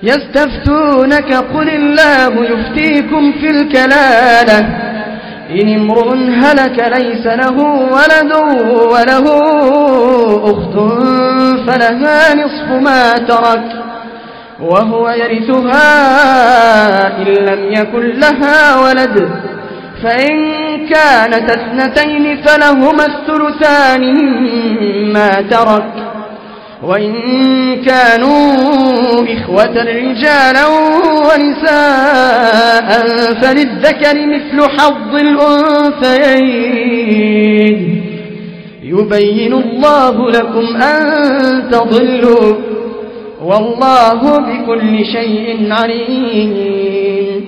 يستفتونك قل الله يفتيكم في الكلالة إن امرؤ هلك ليس له ولد وله أخت فلها نصف ما ترك وهو يرثها إن لم يكن لها ولد فإن كانت اثنتين فلهما الثلثان مما ترك وإن كانوا إخوة رجالا ونساء فللذكر مثل حظ الأنثيين يبين الله لكم أن تضلوا والله بكل شيء عليم.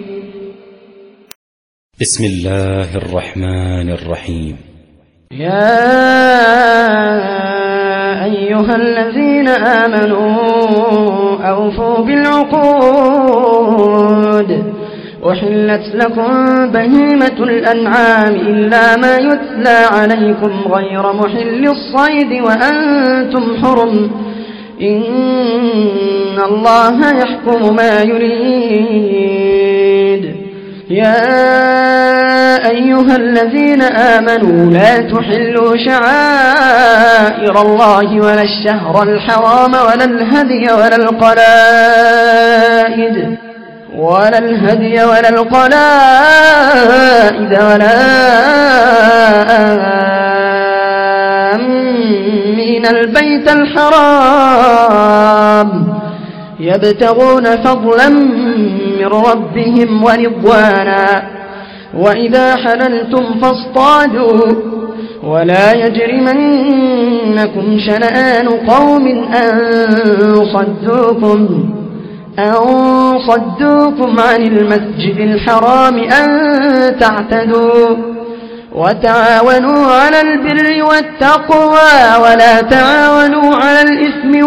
بسم الله الرحمن الرحيم. يا أيها الذين آمنوا أوفوا بالعقود أحلت لكم بهيمة الأنعام إلا ما يتلى عليكم غير محل الصيد وأنتم حرم إن الله يحكم ما يريد. يا أيها الذين آمنوا لا تحلوا شعائر الله ولا الشهر الحرام ولا الهدي ولا القلائد ولا آمين البيت الحرام يبتغون فضلا من ربهم ورضوانا وإذا حللتم فاصطادوا ولا يجرمنكم شنآن قوم أن صدوكم عن المسجد الحرام أن تعتدوا وتعاونوا على البر والتقوى ولا تعاونوا على الإثم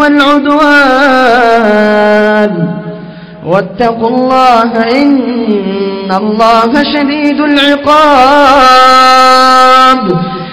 والعدوان واتقوا الله إن الله شديد العقاب.